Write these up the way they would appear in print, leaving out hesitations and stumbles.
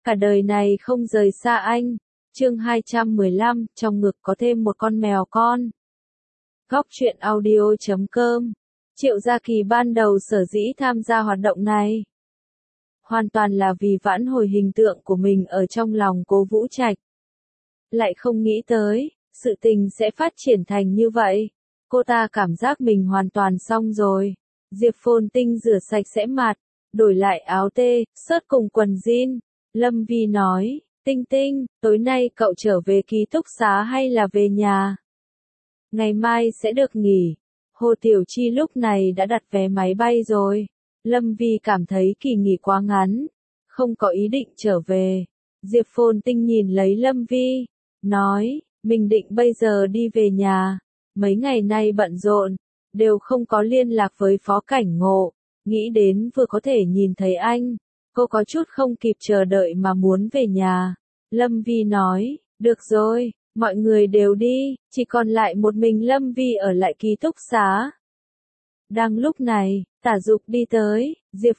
cả đời này không rời xa anh. Chương 215, trong ngực có thêm một con mèo con. Góc truyện audio.com. Triệu Gia Kỳ ban đầu sở dĩ tham gia hoạt động này hoàn toàn là vì vãn hồi hình tượng của mình ở trong lòng Cố Vũ Trạch. Lại không nghĩ tới, sự tình sẽ phát triển thành như vậy. Cô ta cảm giác mình hoàn toàn xong rồi. Diệp Phồn Tinh rửa sạch sẽ mặt, đổi lại áo tê, sớt cùng quần jean. Lâm Vi nói, Tinh Tinh, tối nay cậu trở về ký túc xá hay là về nhà? Ngày mai sẽ được nghỉ. Hồ Tiểu Chi lúc này đã đặt vé máy bay rồi. Lâm Vi cảm thấy kỳ nghỉ quá ngắn, không có ý định trở về. Diệp Phồn Tinh nhìn lấy Lâm Vi, nói, mình định bây giờ đi về nhà. Mấy ngày nay bận rộn, đều không có liên lạc với Phó Cảnh Ngộ. Nghĩ đến vừa có thể nhìn thấy anh, cô có chút không kịp chờ đợi mà muốn về nhà. Lâm Vi nói, được rồi, mọi người đều đi, chỉ còn lại một mình Lâm Vi ở lại ký túc xá. Đang lúc này, Tả Dục đi tới, Diệp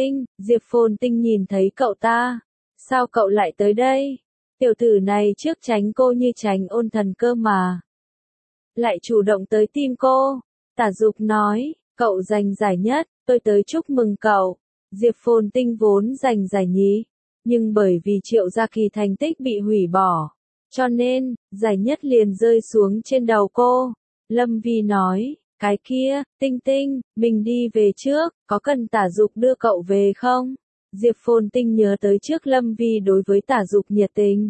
Phồn Tinh nhìn thấy cậu ta. Sao cậu lại tới đây? Tiểu tử này trước tránh cô như tránh ôn thần cơ mà. Lại chủ động tới tìm cô. Tả Dục nói, cậu giành giải nhất, tôi tới chúc mừng cậu. Diệp Phồn Tinh vốn giành giải nhì, nhưng bởi vì Triệu Gia Kỳ thành tích bị hủy bỏ, cho nên, giải nhất liền rơi xuống trên đầu cô. Lâm Vi nói, cái kia, Tinh Tinh, mình đi về trước, có cần Tả Dục đưa cậu về không? Diệp Phồn Tinh nhớ tới trước Lâm Vi đối với Tả Dục nhiệt tình.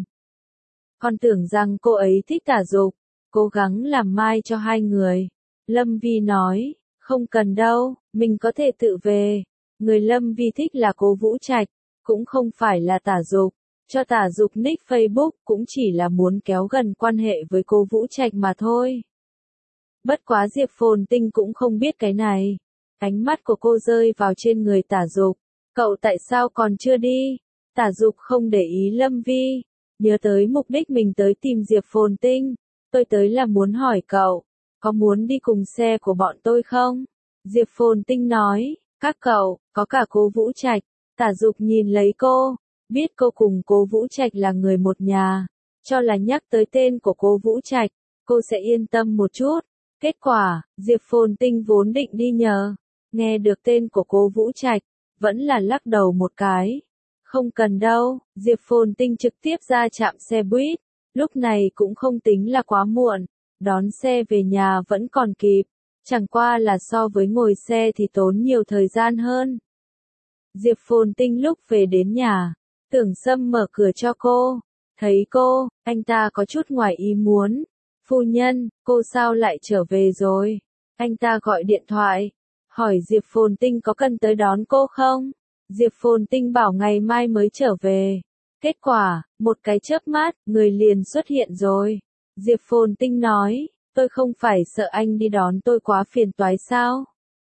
Còn tưởng rằng cô ấy thích Tả Dục, cố gắng làm mai cho hai người. Lâm Vi nói, không cần đâu, mình có thể tự về. Người Lâm Vi thích là Cố Vũ Trạch, cũng không phải là Tả Dục. Cho Tả Dục nick Facebook cũng chỉ là muốn kéo gần quan hệ với Cố Vũ Trạch mà thôi. Bất quá Diệp Phồn Tinh cũng không biết cái này. Ánh mắt của cô rơi vào trên người Tả Dục. Cậu tại sao còn chưa đi? Tả Dục không để ý Lâm Vi. Nhớ tới mục đích mình tới tìm Diệp Phồn Tinh. Tôi tới là muốn hỏi cậu, có muốn đi cùng xe của bọn tôi không? Diệp Phồn Tinh nói, các cậu, có cả Cố Vũ Trạch. Tả Dục nhìn lấy cô, biết cô cùng Cố Vũ Trạch là người một nhà, cho là nhắc tới tên của Cố Vũ Trạch, cô sẽ yên tâm một chút. Kết quả, Diệp Phồn Tinh vốn định đi nhờ, nghe được tên của Cố Vũ Trạch, vẫn là lắc đầu một cái. Không cần đâu, Diệp Phồn Tinh trực tiếp ra trạm xe buýt, lúc này cũng không tính là quá muộn, đón xe về nhà vẫn còn kịp, chẳng qua là so với ngồi xe thì tốn nhiều thời gian hơn. Diệp Phồn Tinh lúc về đến nhà, Tưởng Sâm mở cửa cho cô, thấy cô, anh ta có chút ngoài ý muốn. Phu nhân, cô sao lại trở về rồi? Anh ta gọi điện thoại, hỏi Diệp Phồn Tinh có cần tới đón cô không? Diệp Phồn Tinh bảo ngày mai mới trở về. Kết quả, một cái chớp mắt, người liền xuất hiện rồi. Diệp Phồn Tinh nói, tôi không phải sợ anh đi đón tôi quá phiền toái sao?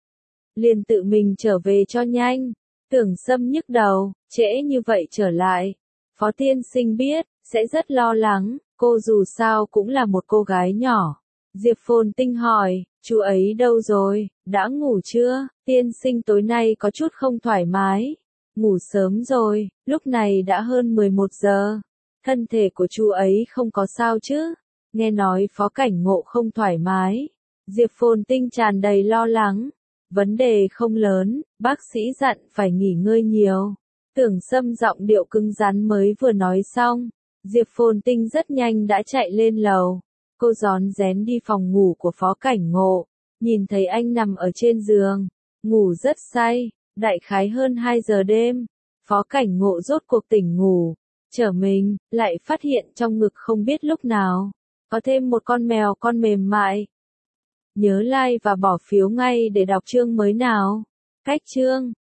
Liền tự mình trở về cho nhanh. Tưởng Sâm nhức đầu, trễ như vậy trở lại. Phó tiên sinh biết, sẽ rất lo lắng, cô dù sao cũng là một cô gái nhỏ. Diệp Phồn Tinh hỏi, chú ấy đâu rồi, đã ngủ chưa? Tiên sinh tối nay có chút không thoải mái. Ngủ sớm rồi, lúc này đã hơn 11 giờ. Thân thể của chú ấy không có sao chứ? Nghe nói Phó Cảnh Ngộ không thoải mái. Diệp Phồn Tinh tràn đầy lo lắng. Vấn đề không lớn, bác sĩ dặn phải nghỉ ngơi nhiều. Tưởng Sâm giọng điệu cứng rắn mới vừa nói xong. Diệp Phồn Tinh rất nhanh đã chạy lên lầu. Cô rón rén đi phòng ngủ của Phó Cảnh Ngộ. Nhìn thấy anh nằm ở trên giường, ngủ rất say, đại khái hơn 2 giờ đêm. Phó Cảnh Ngộ rốt cuộc tỉnh ngủ, trở mình, lại phát hiện trong ngực không biết lúc nào có thêm một con mèo con mềm mại. Nhớ like và bỏ phiếu ngay để đọc chương mới nào. Cách chương